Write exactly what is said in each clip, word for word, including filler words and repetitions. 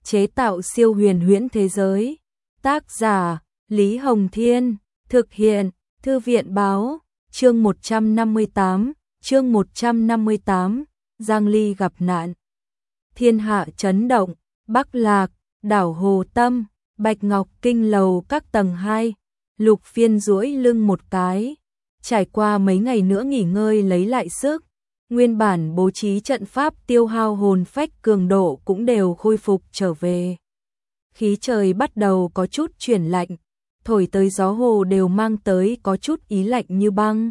chế tạo siêu huyền huyễn thế giới. Tác giả, Lý Hồng Thiên, thực hiện, Thư viện Báo, chương một trăm năm mươi tám, chương một trăm năm mươi tám, Giang Ly gặp nạn. Thiên hạ chấn động, Bắc Lạc, đảo Hồ Tâm, Bạch Ngọc Kinh lầu các tầng hai, Lục Phiên duỗi lưng một cái, trải qua mấy ngày nữa nghỉ ngơi lấy lại sức, nguyên bản bố trí trận pháp tiêu hao hồn phách cường độ cũng đều khôi phục trở về. Khí trời bắt đầu có chút chuyển lạnh, thổi tới gió hồ đều mang tới có chút ý lạnh như băng.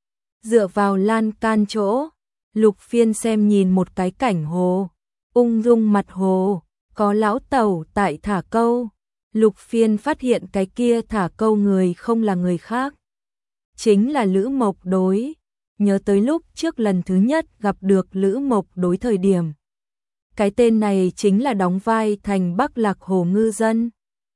Dựa vào lan can chỗ, Lục Phiên xem nhìn một cái cảnh hồ, ung dung mặt hồ, có lão tẩu tại thả câu. Lục Phiên phát hiện cái kia thả câu người không là người khác, chính là Lữ Mộc Đối. Nhớ tới lúc trước lần thứ nhất gặp được Lữ Mộc Đối thời điểm, cái tên này chính là đóng vai thành Bắc Lạc Hồ ngư dân.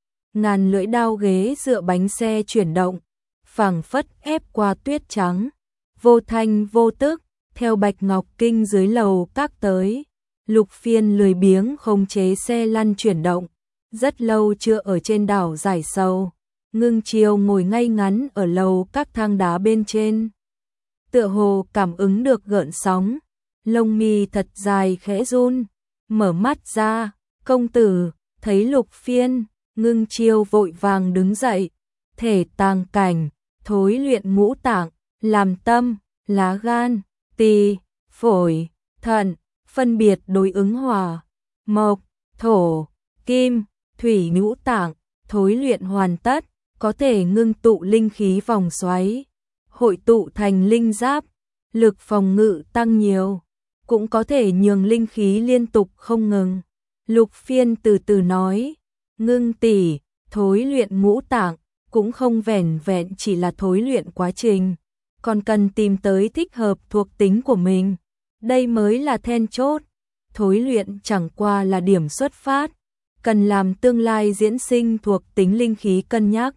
Ngàn lưỡi đao ghế dựa bánh xe chuyển động, phảng phất ép qua tuyết trắng, vô thanh vô tức, theo Bạch Ngọc Kinh dưới lầu các tới. Lục Phiên lười biếng khống chế xe lăn chuyển động, rất lâu chưa ở trên đảo giải sầu. Ngưng Chiêu ngồi ngay ngắn ở lầu các thang đá bên trên, tựa hồ cảm ứng được gợn sóng, lông mi thật dài khẽ run, mở mắt ra, công tử. Thấy Lục Phiên, Ngưng Chiêu vội vàng đứng dậy, thể tàng cảnh, thối luyện ngũ tạng, làm tâm, lá gan, tỳ, phổi, thận, phân biệt đối ứng hỏa, mộc, thổ, kim, thủy ngũ tạng, thối luyện hoàn tất, có thể ngưng tụ linh khí vòng xoáy, hội tụ thành linh giáp, lực phòng ngự tăng nhiều, cũng có thể nhường linh khí liên tục không ngừng. Lục Phiên từ từ nói, Ngưng tỷ, thối luyện ngũ tạng cũng không vẻn vẹn chỉ là thối luyện quá trình, còn cần tìm tới thích hợp thuộc tính của mình, đây mới là then chốt. Thối luyện chẳng qua là điểm xuất phát, cần làm tương lai diễn sinh thuộc tính linh khí cân nhắc.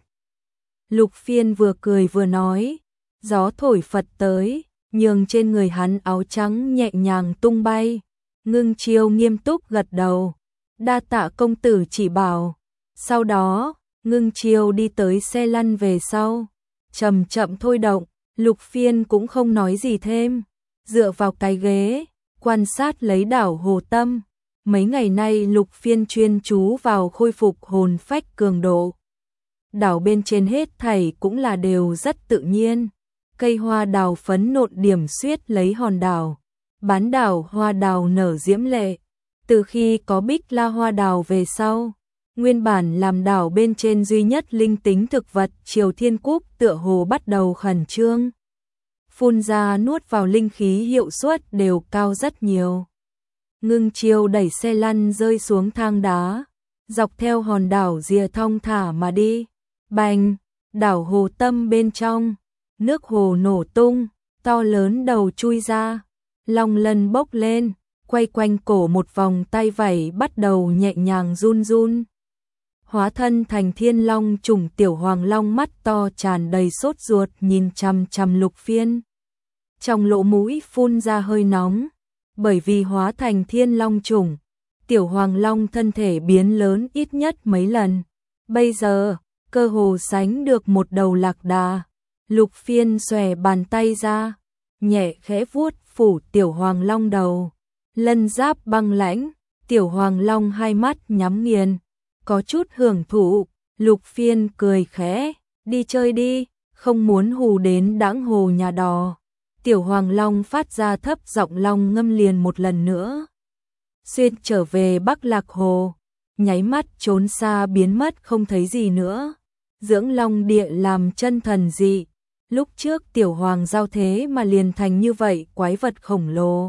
Lục Phiên vừa cười vừa nói, gió thổi phật tới, nhường trên người hắn áo trắng nhẹ nhàng tung bay. Ngưng Chiêu nghiêm túc gật đầu, đa tạ công tử chỉ bảo. Sau đó, Ngưng Chiêu đi tới xe lăn về sau, chậm chậm thôi động. Lục Phiên cũng không nói gì thêm, dựa vào cái ghế, quan sát lấy đảo Hồ Tâm. Mấy ngày nay Lục Phiên chuyên chú vào khôi phục hồn phách cường độ. Đảo bên trên hết thảy cũng là đều rất tự nhiên. Cây hoa đào phấn nộn điểm xuyết lấy hòn đảo, bán đảo hoa đào nở diễm lệ. Từ khi có Bích La hoa đào về sau, nguyên bản làm đảo bên trên duy nhất linh tính thực vật Triều Thiên Cúc tựa hồ bắt đầu khẩn trương. Phun ra nuốt vào linh khí hiệu suất đều cao rất nhiều. Ngưng Chiêu đẩy xe lăn rơi xuống thang đá, dọc theo hòn đảo rìa thong thả mà đi. Bành, đảo Hồ Tâm bên trong, nước hồ nổ tung, to lớn đầu chui ra, long lân bốc lên, quay quanh cổ một vòng tay vảy bắt đầu nhẹ nhàng run run. Hóa thân thành thiên long trùng tiểu hoàng long mắt to tràn đầy sốt ruột nhìn chằm chằm Lục Phiên. Trong lỗ mũi phun ra hơi nóng, bởi vì hóa thành thiên long trùng, tiểu hoàng long thân thể biến lớn ít nhất mấy lần. Bây giờ, cơ hồ sánh được một đầu lạc đà. Lục Phiên xòe bàn tay ra, nhẹ khẽ vuốt phủ tiểu hoàng long đầu. Lân giáp băng lãnh, tiểu hoàng long hai mắt nhắm nghiền, có chút hưởng thụ. Lục Phiên cười khẽ, đi chơi đi, không muốn hù đến đãng hồ nhà đò. Tiểu hoàng long phát ra thấp giọng long ngâm liền một lần nữa. Xuyên trở về Bắc Lạc Hồ, nháy mắt trốn xa biến mất không thấy gì nữa. Dưỡng long địa làm chân thần dị, lúc trước tiểu hoàng giao thế mà liền thành như vậy quái vật khổng lồ.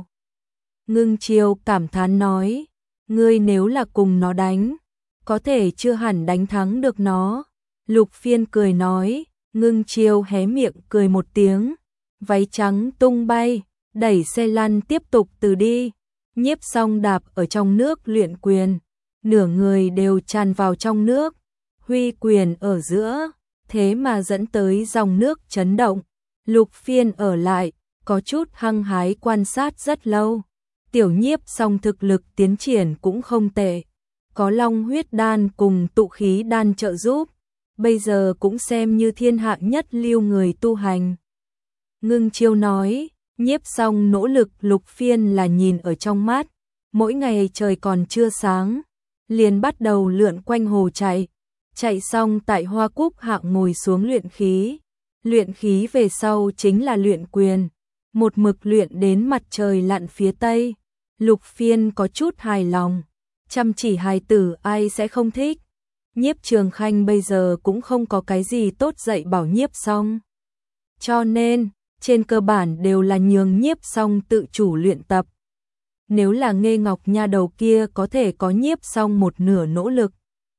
Ngưng Chiêu cảm thán nói, ngươi nếu là cùng nó đánh, có thể chưa hẳn đánh thắng được nó. Lục Phiên cười nói. Ngưng Chiêu hé miệng cười một tiếng, váy trắng tung bay, đẩy xe lăn tiếp tục từ đi. Nhiếp Song đạp ở trong nước luyện quyền, nửa người đều tràn vào trong nước, huy quyền ở giữa, thế mà dẫn tới dòng nước chấn động. Lục Phiên ở lại, có chút hăng hái quan sát rất lâu. Tiểu Nhiếp Song thực lực tiến triển cũng không tệ, có long huyết đan cùng tụ khí đan trợ giúp, bây giờ cũng xem như thiên hạ nhất lưu người tu hành. Ngưng Chiêu nói, Nhiếp Song nỗ lực Lục Phiên là nhìn ở trong mắt, mỗi ngày trời còn chưa sáng, liền bắt đầu lượn quanh hồ chạy, chạy xong tại Hoa Cúc Hạng ngồi xuống luyện khí, luyện khí về sau chính là luyện quyền, một mực luyện đến mặt trời lặn phía tây. Lục Phiên có chút hài lòng, chăm chỉ hài tử ai sẽ không thích. Nhiếp Trường Khanh bây giờ cũng không có cái gì tốt dạy bảo Nhiếp Song, cho nên trên cơ bản đều là nhường Nhiếp Song tự chủ luyện tập. Nếu là Nghê Ngọc nha đầu kia có thể có Nhiếp Song một nửa nỗ lực,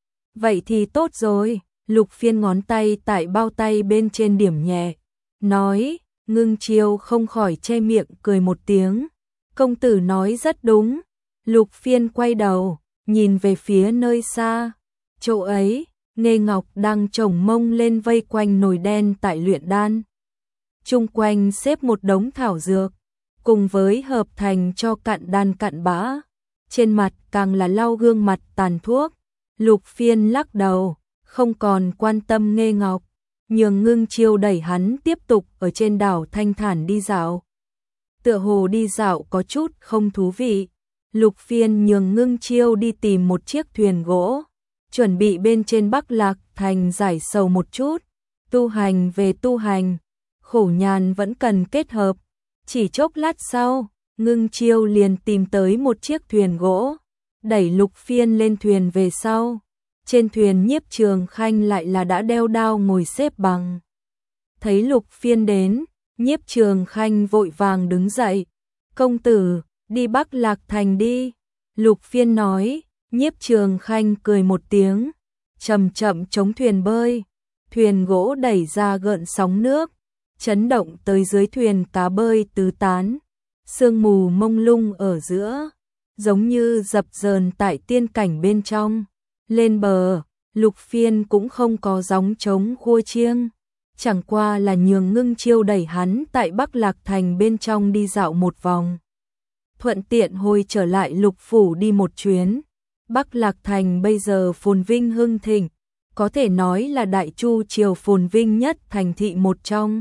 vậy thì tốt rồi. Lục Phiên ngón tay tại bao tay bên trên điểm nhẹ, nói. Ngưng Chiêu không khỏi che miệng cười một tiếng. Công tử nói rất đúng. Lục Phiên quay đầu, nhìn về phía nơi xa. Chỗ ấy, Nghê Ngọc đang chồng mông lên vây quanh nồi đen tại luyện đan. Chung quanh xếp một đống thảo dược, cùng với hợp thành cho cặn đan cặn bã. Trên mặt càng là lau gương mặt tàn thuốc. Lục Phiên lắc đầu, không còn quan tâm Nghê Ngọc, nhường Ngưng Chiêu đẩy hắn tiếp tục ở trên đảo thanh thản đi dạo. Tựa hồ đi dạo có chút không thú vị. Lục Phiên nhường Ngưng Chiêu đi tìm một chiếc thuyền gỗ, chuẩn bị bên trên Bắc Lạc Thành giải sầu một chút. Tu hành về tu hành, khổ nhàn vẫn cần kết hợp. Chỉ chốc lát sau, Ngưng Chiêu liền tìm tới một chiếc thuyền gỗ, đẩy Lục Phiên lên thuyền về sau. Trên thuyền Nhiếp Trường Khanh lại là đã đeo đao ngồi xếp bằng. Thấy Lục Phiên đến, Nhiếp Trường Khanh vội vàng đứng dậy. Công tử, đi Bắc Lạc Thành đi. Lục Phiên nói. Nhiếp Trường Khanh cười một tiếng, chậm chậm chống thuyền bơi. Thuyền gỗ đẩy ra gợn sóng nước, chấn động tới dưới thuyền cá bơi tứ tán. Sương mù mông lung ở giữa, giống như dập dờn tại tiên cảnh bên trong. Lên bờ, Lục Phiên cũng không có gióng trống khua chiêng, chẳng qua là nhường Ngưng Chiêu đẩy hắn tại Bắc Lạc Thành bên trong đi dạo một vòng. Thuận tiện hồi trở lại Lục Phủ đi một chuyến. Bắc Lạc Thành bây giờ phồn vinh hưng thịnh, có thể nói là Đại Chu triều phồn vinh nhất thành thị một trong.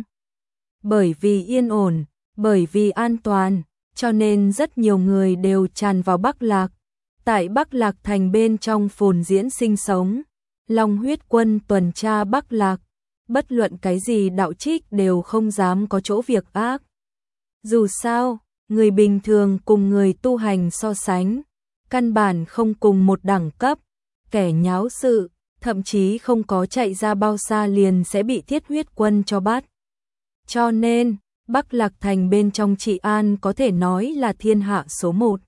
Bởi vì yên ổn, bởi vì an toàn, cho nên rất nhiều người đều tràn vào Bắc Lạc. Tại Bắc Lạc Thành bên trong phồn diễn sinh sống, Long Huyết Quân tuần tra Bắc Lạc, bất luận cái gì đạo trích đều không dám có chỗ việc ác. Dù sao, người bình thường cùng người tu hành so sánh, căn bản không cùng một đẳng cấp, kẻ nháo sự, thậm chí không có chạy ra bao xa liền sẽ bị Thiết Huyết Quân cho bắt. Cho nên, Bắc Lạc Thành bên trong trị an có thể nói là thiên hạ số một.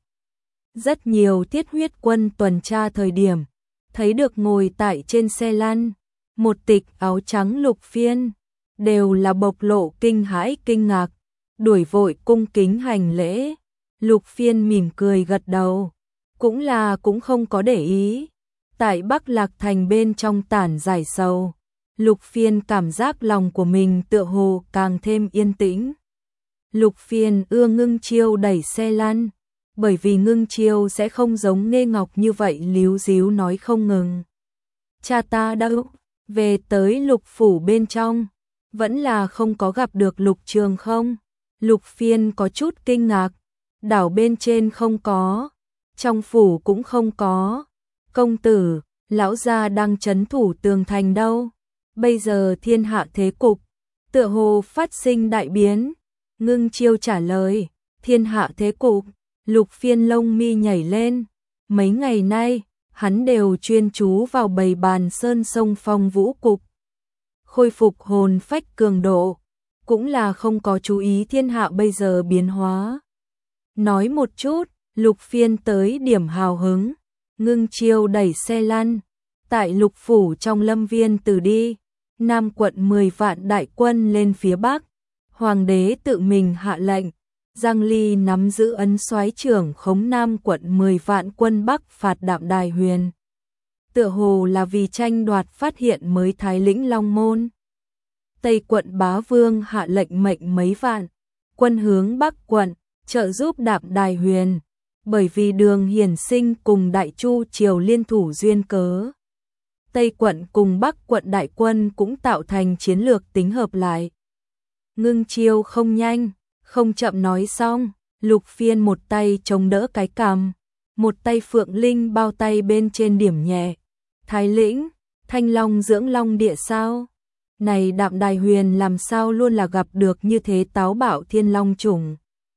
Rất nhiều Thiết Huyết Quân tuần tra thời điểm, thấy được ngồi tại trên xe lăn, một tịch áo trắng Lục Phiên, đều là bộc lộ kinh hãi kinh ngạc, đuổi vội cung kính hành lễ. Lục Phiên mỉm cười gật đầu, cũng là cũng không có để ý. Tại Bắc Lạc Thành bên trong tản giải sầu, Lục Phiên cảm giác lòng của mình tựa hồ càng thêm yên tĩnh. Lục Phiên ưa Ngưng Chiêu đẩy xe lăn, bởi vì Ngưng Chiêu sẽ không giống Nghê Ngọc như vậy líu díu nói không ngừng. Cha ta đâu? Về tới Lục Phủ bên trong, vẫn là không có gặp được Lục Trường không? Lục Phiên có chút kinh ngạc, đảo bên trên không có, trong phủ cũng không có. Công tử, lão gia đang trấn thủ tường thành đâu? Bây giờ thiên hạ thế cục, tựa hồ phát sinh đại biến. Ngưng Chiêu trả lời, thiên hạ thế cục. Lục Phiên lông mi nhảy lên, mấy ngày nay, hắn đều chuyên chú vào bày bàn sơn sông phong vũ cục. Khôi phục hồn phách cường độ, cũng là không có chú ý thiên hạ bây giờ biến hóa. Nói một chút, Lục Phiên tới điểm hào hứng. Ngưng Chiêu đẩy xe lăn, tại Lục Phủ trong lâm viên từ đi, Nam quận mười vạn đại quân lên phía Bắc. Hoàng đế tự mình hạ lệnh, Giang Ly nắm giữ ấn soái trưởng khống Nam quận mười vạn quân Bắc phạt Đạm Đài Huyền. Tựa hồ là vì tranh đoạt phát hiện mới Thái lĩnh Long Môn. Tây quận Bá Vương hạ lệnh mệnh mấy vạn quân hướng Bắc quận, trợ giúp Đạm Đài Huyền. bởi vì Đường Hiển Sinh cùng Đại Chu triều liên thủ duyên cớ. Tây quận cùng Bắc quận đại quân cũng tạo thành chiến lược tính hợp lại. Ngưng Chiêu không nhanh, không chậm nói xong, Lục Phiên một tay chống đỡ cái cằm, một tay Phượng Linh bao tay bên trên điểm nhẹ. Thái lĩnh, Thanh Long dưỡng long địa sao? Này Đạm Đài Huyền làm sao luôn là gặp được như thế táo bạo thiên long chủng.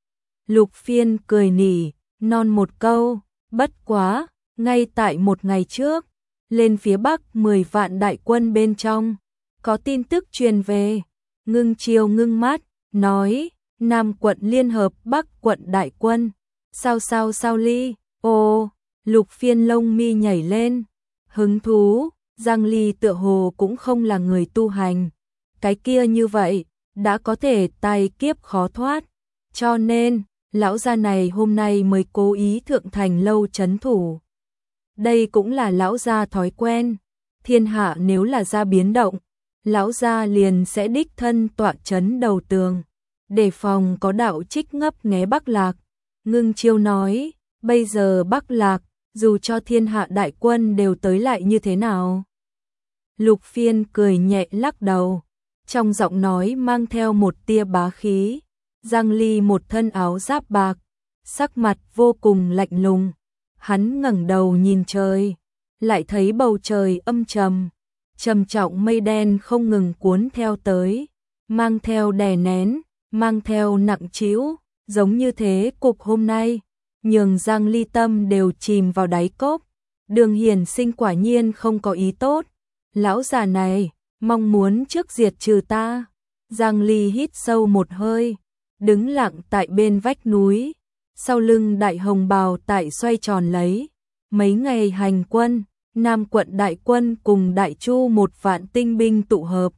Lục Phiên cười nỉ, non một câu, bất quá, ngay tại một ngày trước, lên phía Bắc mười vạn đại quân bên trong, có tin tức truyền về. Ngưng Chiêu ngưng mắt, nói, Nam quận liên hợp Bắc quận đại quân. Sao sao sao ly, ô, Lục Phiên lông mi nhảy lên, hứng thú, Giang Ly tựa hồ cũng không là người tu hành. Cái kia như vậy, đã có thể tai kiếp khó thoát, cho nên, lão gia này hôm nay mới cố ý thượng thành lâu trấn thủ. Đây cũng là lão gia thói quen, thiên hạ nếu là ra biến động, lão gia liền sẽ đích thân tọa trấn đầu tường, đề phòng có đạo trích ngấp nghé Bắc Lạc. Ngưng Chiêu nói, bây giờ Bắc Lạc, dù cho thiên hạ đại quân đều tới lại như thế nào? Lục Phiên cười nhẹ lắc đầu, trong giọng nói mang theo một tia bá khí. Giang Ly một thân áo giáp bạc, sắc mặt vô cùng lạnh lùng. Hắn ngẩng đầu nhìn trời, lại thấy bầu trời âm trầm, trầm trọng mây đen không ngừng cuốn theo tới, mang theo đè nén, mang theo nặng trĩu, giống như thế cục hôm nay, nhường Giang Ly tâm đều chìm vào đáy cốc. Đường Hiển Sinh quả nhiên không có ý tốt, lão già này mong muốn trước diệt trừ ta. Giang Ly hít sâu một hơi, đứng lặng tại bên vách núi, sau lưng đại hồng bào tại xoay tròn lấy. Mấy ngày hành quân, Nam quận đại quân cùng Đại Chu một vạn tinh binh tụ hợp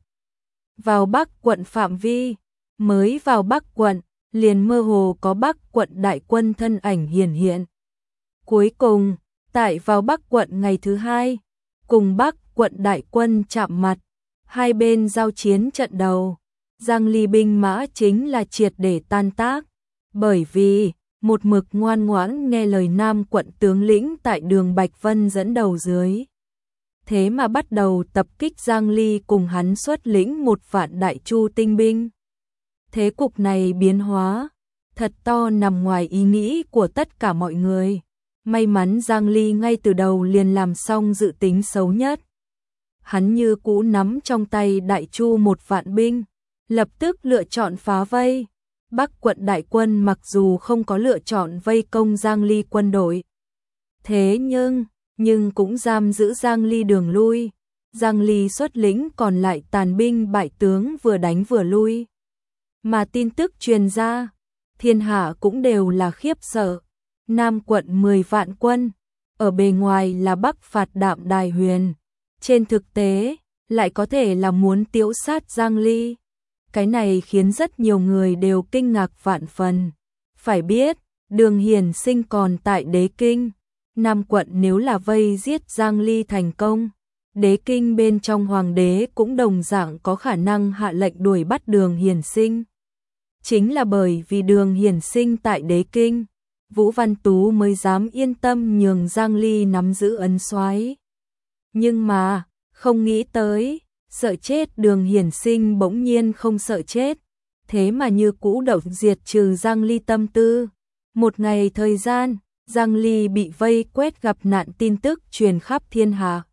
vào Bắc quận phạm vi, mới vào Bắc quận, liền mơ hồ có Bắc quận đại quân thân ảnh hiển hiện. Cuối cùng, tại vào Bắc quận ngày thứ hai, cùng Bắc quận đại quân chạm mặt, hai bên giao chiến trận đầu. Giang Ly binh mã chính là triệt để tan tác, bởi vì một mực ngoan ngoãn nghe lời Nam quận tướng lĩnh tại Đường Bạch Vân dẫn đầu dưới. Thế mà bắt đầu tập kích Giang Ly cùng hắn xuất lĩnh một vạn Đại Chu tinh binh. Thế cục này biến hóa, thật to nằm ngoài ý nghĩ của tất cả mọi người. May mắn Giang Ly ngay từ đầu liền làm xong dự tính xấu nhất. Hắn như cũ nắm trong tay Đại Chu một vạn binh, lập tức lựa chọn phá vây. Bắc quận đại quân mặc dù không có lựa chọn vây công Giang Ly quân đội, thế nhưng, nhưng cũng giam giữ Giang Ly đường lui. Giang Ly xuất lĩnh còn lại tàn binh bại tướng vừa đánh vừa lui. Mà tin tức truyền ra, thiên hạ cũng đều là khiếp sợ. Nam quận mười vạn quân, ở bề ngoài là Bắc phạt Đạm Đài Huyền, trên thực tế lại có thể là muốn tiễu sát Giang Ly. Cái này khiến rất nhiều người đều kinh ngạc vạn phần. Phải biết, Đường Hiển Sinh còn tại Đế Kinh, Nam quận nếu là vây giết Giang Ly thành công, Đế Kinh bên trong hoàng đế cũng đồng dạng có khả năng hạ lệnh đuổi bắt Đường Hiển Sinh. Chính là bởi vì Đường Hiển Sinh tại Đế Kinh, Vũ Văn Tú mới dám yên tâm nhường Giang Ly nắm giữ ấn soái. Nhưng mà, không nghĩ tới, sợ chết Đường Hiển Sinh bỗng nhiên không sợ chết, thế mà như cũ động diệt trừ Giang Ly tâm tư. Một ngày thời gian, Giang Ly bị vây quét gặp nạn tin tức truyền khắp thiên hạ.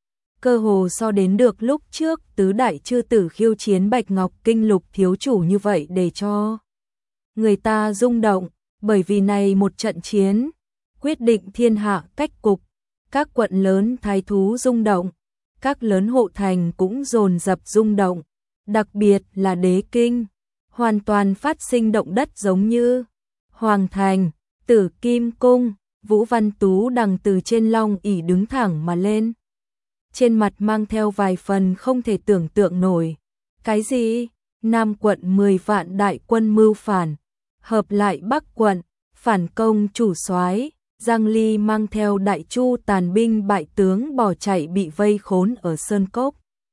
Cơ hồ so đến được lúc trước tứ đại chư tử khiêu chiến Bạch Ngọc Kinh Lục thiếu chủ như vậy để cho người ta rung động, bởi vì này một trận chiến, quyết định thiên hạ cách cục, các quận lớn thái thú rung động, các lớn hộ thành cũng dồn dập rung động, đặc biệt là Đế Kinh, hoàn toàn phát sinh động đất giống như Hoàng Thành, Tử Kim Cung. Vũ Văn Tú đằng từ trên long ỷ đứng thẳng mà lên, trên mặt mang theo vài phần không thể tưởng tượng nổi. Cái gì? Nam quận mười vạn đại quân mưu phản, hợp lại Bắc quận, phản công chủ soái. Giang Ly mang theo Đại Chu tàn binh bại tướng bỏ chạy bị vây khốn ở Sơn Cốc.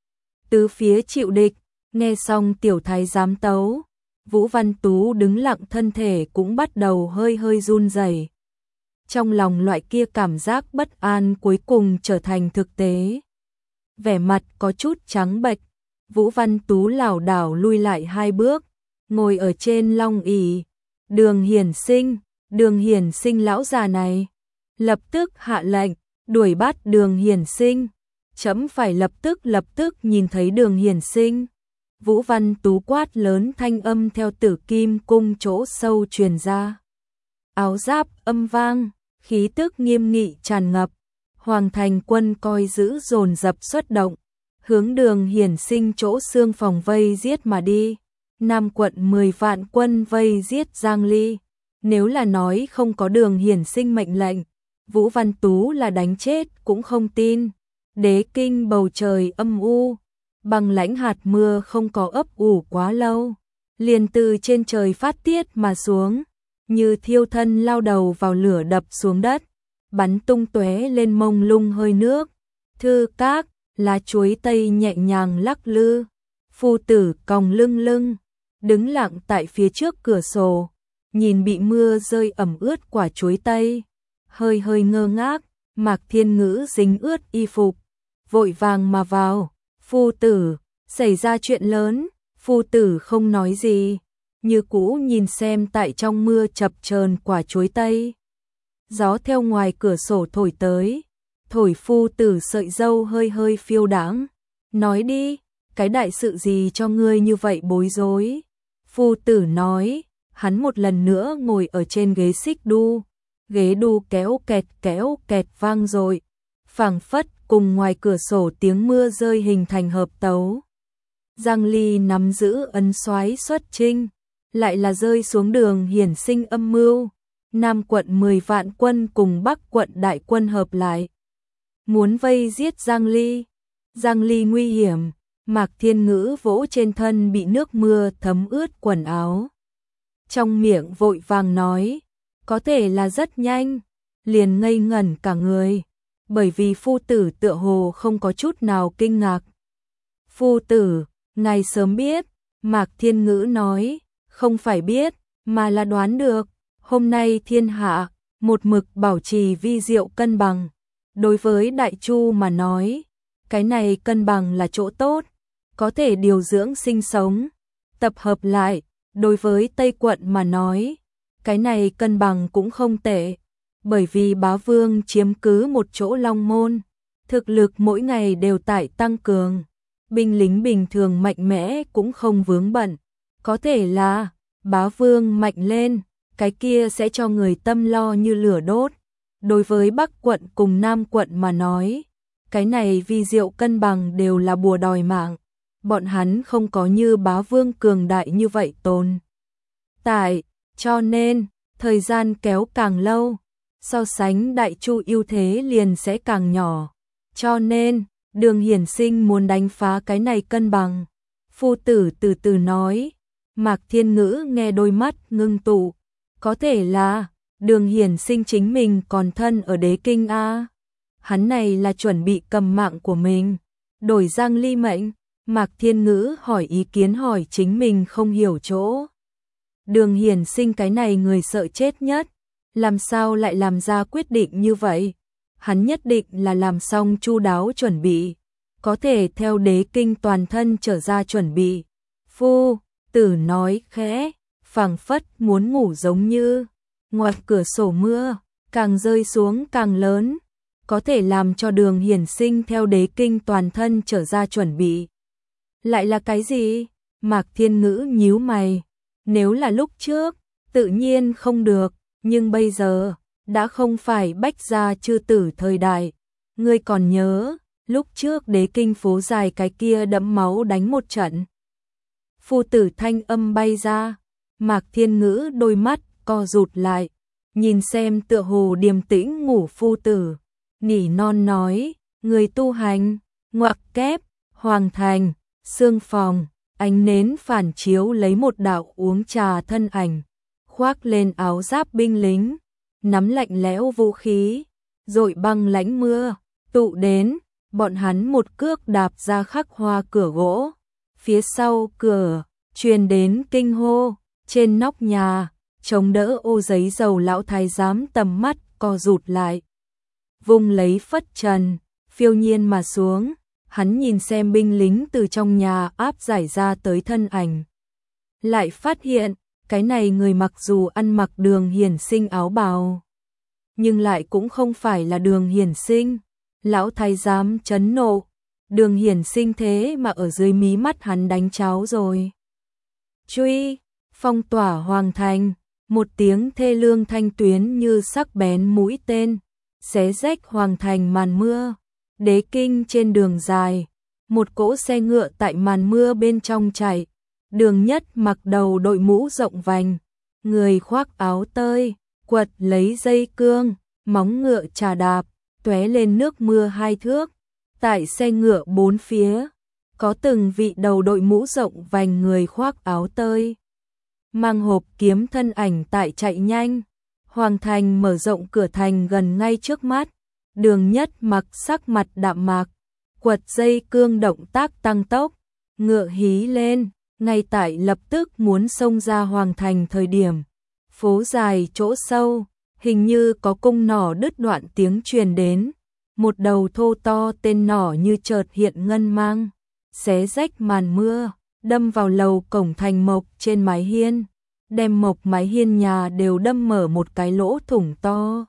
Tứ phía chịu địch, nghe xong tiểu thái giám tấu, Vũ Văn Tú đứng lặng thân thể cũng bắt đầu hơi hơi run rẩy. trong lòng loại kia cảm giác bất an cuối cùng trở thành thực tế. Vẻ mặt có chút trắng bệch, Vũ Văn Tú lảo đảo lui lại hai bước, ngồi ở trên long ỷ. Đường Hiển Sinh, Đường Hiển Sinh lão già này, lập tức hạ lệnh, đuổi bắt Đường Hiển Sinh. Chấm phải lập tức lập tức nhìn thấy Đường Hiển Sinh. Vũ Văn Tú quát lớn, thanh âm theo Tử Kim cung chỗ sâu truyền ra. Áo giáp âm vang, khí tức nghiêm nghị tràn ngập. Hoàng thành quân coi giữ dồn dập xuất động, hướng Đường Hiển Sinh chỗ xương phòng vây giết mà đi. Nam quận mười vạn quân vây giết Giang Ly. Nếu là nói không có Đường Hiển Sinh mệnh lệnh, Vũ Văn Tú là đánh chết cũng không tin. Đế kinh bầu trời âm u, băng lãnh hạt mưa không có ấp ủ quá lâu, liền từ trên trời phát tiết mà xuống, như thiêu thân lao đầu vào lửa đập xuống đất, bắn tung tóe lên mông lung hơi nước. Thư các, lá chuối tây nhẹ nhàng lắc lư, phu tử còng lưng lưng, đứng lặng tại phía trước cửa sổ, nhìn bị mưa rơi ẩm ướt quả chuối tây, hơi hơi ngơ ngác. Mạc Thiên Ngữ dính ướt y phục, vội vàng mà vào. Phu tử, xảy ra chuyện lớn. Phu tử không nói gì, như cũ nhìn xem tại trong mưa chập chờn quả chuối tây. Gió theo ngoài cửa sổ thổi tới, thổi phu tử sợi râu hơi hơi phiêu đãng. Nói đi, cái đại sự gì cho ngươi như vậy bối rối? Phu tử nói, hắn một lần nữa ngồi ở trên ghế xích đu, ghế đu kéo kẹt kéo kẹt vang dội, phảng phất cùng ngoài cửa sổ tiếng mưa rơi hình thành hợp tấu. Giang Ly nắm giữ ấn soái xuất chinh, lại là rơi xuống Đường Hiển Sinh âm mưu. Nam quận mười vạn quân cùng Bắc quận đại quân hợp lại, muốn vây giết Giang Ly. Giang Ly nguy hiểm. Mạc Thiên Ngữ vỗ trên thân bị nước mưa thấm ướt quần áo, trong miệng vội vàng nói, có thể là rất nhanh, liền ngây ngẩn cả người, bởi vì phu tử tựa hồ không có chút nào kinh ngạc. Phu tử, ngài sớm biết. Mạc Thiên Ngữ nói, không phải biết, mà là đoán được. Hôm nay thiên hạ, một mực bảo trì vi diệu cân bằng. Đối với Đại Chu mà nói, cái này cân bằng là chỗ tốt, có thể điều dưỡng sinh sống. Tập hợp lại, đối với Tây quận mà nói, cái này cân bằng cũng không tệ, bởi vì bá vương chiếm cứ một chỗ Long Môn, thực lực mỗi ngày đều tại tăng cường, binh lính bình thường mạnh mẽ cũng không vướng bận. Có thể là bá vương mạnh lên, cái kia sẽ cho người tâm lo như lửa đốt. Đối với Bắc quận cùng Nam quận mà nói, cái này vi diệu cân bằng đều là bùa đòi mạng. Bọn hắn không có như bá vương cường đại như vậy tồn tại, cho nên thời gian kéo càng lâu, so sánh Đại Chu ưu thế liền sẽ càng nhỏ. Cho nên, Đường Hiển Sinh muốn đánh phá cái này cân bằng. Phu tử từ từ nói. Mạc Thiên Ngữ nghe đôi mắt ngưng tụ. Có thể là Đường Hiển Sinh chính mình còn thân ở đế kinh a. Hắn này là chuẩn bị cầm mạng của mình, đổi Giang Ly mệnh. Mạc Thiên Ngữ hỏi ý kiến, hỏi chính mình không hiểu chỗ. Đường Hiển Sinh cái này người sợ chết nhất, làm sao lại làm ra quyết định như vậy? Hắn nhất định là làm xong chu đáo chuẩn bị, có thể theo đế kinh toàn thân trở ra chuẩn bị. Phu tử nói khẽ, phảng phất muốn ngủ giống như. Ngoài cửa sổ mưa càng rơi xuống càng lớn, có thể làm cho Đường Hiển Sinh theo đế kinh toàn thân trở ra chuẩn bị. Lại là cái gì? Mạc Thiên Ngữ nhíu mày. Nếu là lúc trước, tự nhiên không được, nhưng bây giờ, đã không phải Bách gia chư tử thời đại. Ngươi còn nhớ, lúc trước đế kinh phố dài cái kia đẫm máu đánh một trận. Phu tử thanh âm bay ra, Mạc Thiên Ngữ đôi mắt co rụt lại, nhìn xem tựa hồ điềm tĩnh ngủ phu tử, nỉ non nói, người tu hành, ngoặc kép, hoàng thành, sương phòng, ánh nến phản chiếu lấy một đạo uống trà thân ảnh, khoác lên áo giáp binh lính, nắm lạnh lẽo vũ khí, dội băng lãnh mưa, tụ đến, bọn hắn một cước đạp ra khắc hoa cửa gỗ, phía sau cửa, truyền đến kinh hô, trên nóc nhà, chống đỡ ô giấy dầu lão thái giám tầm mắt co rụt lại. Vung lấy phất trần, phiêu nhiên mà xuống, hắn nhìn xem binh lính từ trong nhà áp giải ra tới thân ảnh. Lại phát hiện, cái này người mặc dù ăn mặc Đường Hiển Sinh áo bào, nhưng lại cũng không phải là Đường Hiển Sinh. Lão thái giám chấn nộ, Đường Hiển Sinh thế mà ở dưới mí mắt hắn đánh cháu rồi. Truy, phong tỏa hoàng thành, một tiếng thê lương thanh tuyến như sắc bén mũi tên, xé rách hoàng thành màn mưa. Đế kinh trên đường dài, một cỗ xe ngựa tại màn mưa bên trong chạy. Đường Nhất mặc đầu đội mũ rộng vành, người khoác áo tơi, quật lấy dây cương, móng ngựa chà đạp, tóe lên nước mưa hai thước. Tại xe ngựa bốn phía, có từng vị đầu đội mũ rộng vành người khoác áo tơi, mang hộp kiếm thân ảnh tại chạy nhanh. Hoàng thành mở rộng cửa thành gần ngay trước mắt. Đường Nhất mặc sắc mặt đạm mạc, quật dây cương động tác tăng tốc, ngựa hí lên, ngay tại lập tức muốn xông ra hoàng thành thời điểm. Phố dài chỗ sâu, hình như có cung nỏ đứt đoạn tiếng truyền đến, một đầu thô to tên nỏ như chợt hiện ngân mang, xé rách màn mưa, đâm vào lầu cổng thành mộc trên mái hiên, đem mộc mái hiên nhà đều đâm mở một cái lỗ thủng to.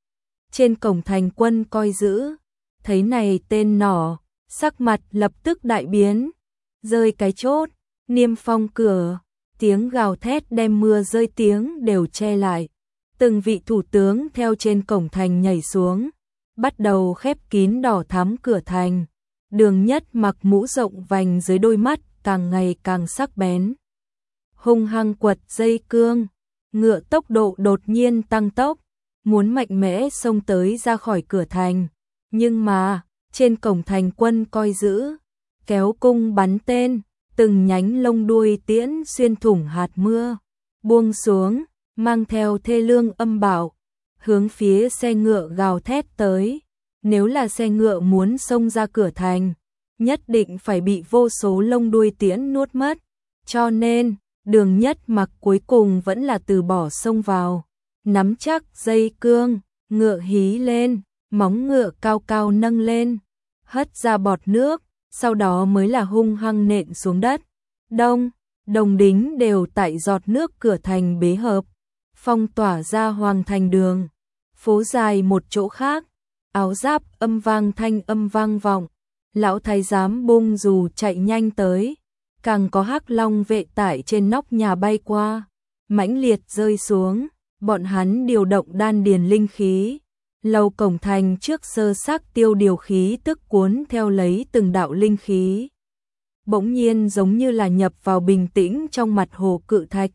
Trên cổng thành quân coi giữ, thấy này tên nỏ, sắc mặt lập tức đại biến, rơi cái chốt, niêm phong cửa, tiếng gào thét đem mưa rơi tiếng đều che lại. Từng vị thủ tướng theo trên cổng thành nhảy xuống, bắt đầu khép kín đỏ thắm cửa thành. Đường Nhất mặc mũ rộng vành dưới đôi mắt càng ngày càng sắc bén, hung hăng quật dây cương, ngựa tốc độ đột nhiên tăng tốc, muốn mạnh mẽ xông tới ra khỏi cửa thành. Nhưng mà, trên cổng thành quân coi giữ, kéo cung bắn tên, từng nhánh lông đuôi tiễn xuyên thủng hạt mưa, buông xuống, mang theo thê lương âm bạo, hướng phía xe ngựa gào thét tới. Nếu là xe ngựa muốn xông ra cửa thành, nhất định phải bị vô số lông đuôi tiễn nuốt mất. Cho nên, Đường Nhất mặc cuối cùng vẫn là từ bỏ xông vào, nắm chắc dây cương, ngựa hí lên, móng ngựa cao cao nâng lên, hất ra bọt nước, sau đó mới là hung hăng nện xuống đất. Đông, đồng đính đều tại giọt nước cửa thành bế hợp, phong tỏa ra hoàng thành đường. Phố dài một chỗ khác, áo giáp âm vang thanh âm vang vọng, lão thái giám bung dù chạy nhanh tới, càng có hắc long vệ tải trên nóc nhà bay qua, mãnh liệt rơi xuống, bọn hắn điều động đan điền linh khí. Lầu cổng thành trước sơ xác tiêu điều khí tức cuốn theo lấy từng đạo linh khí, bỗng nhiên giống như là nhập vào bình tĩnh trong mặt hồ cự thạch,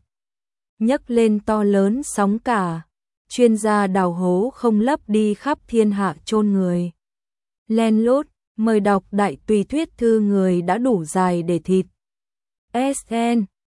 nhấc lên to lớn sóng cả. Chuyên gia đào hố không lấp đi khắp thiên hạ chôn người. Len lút, mời đọc đại tùy thuyết thư người đã đủ dài để thịt. ét en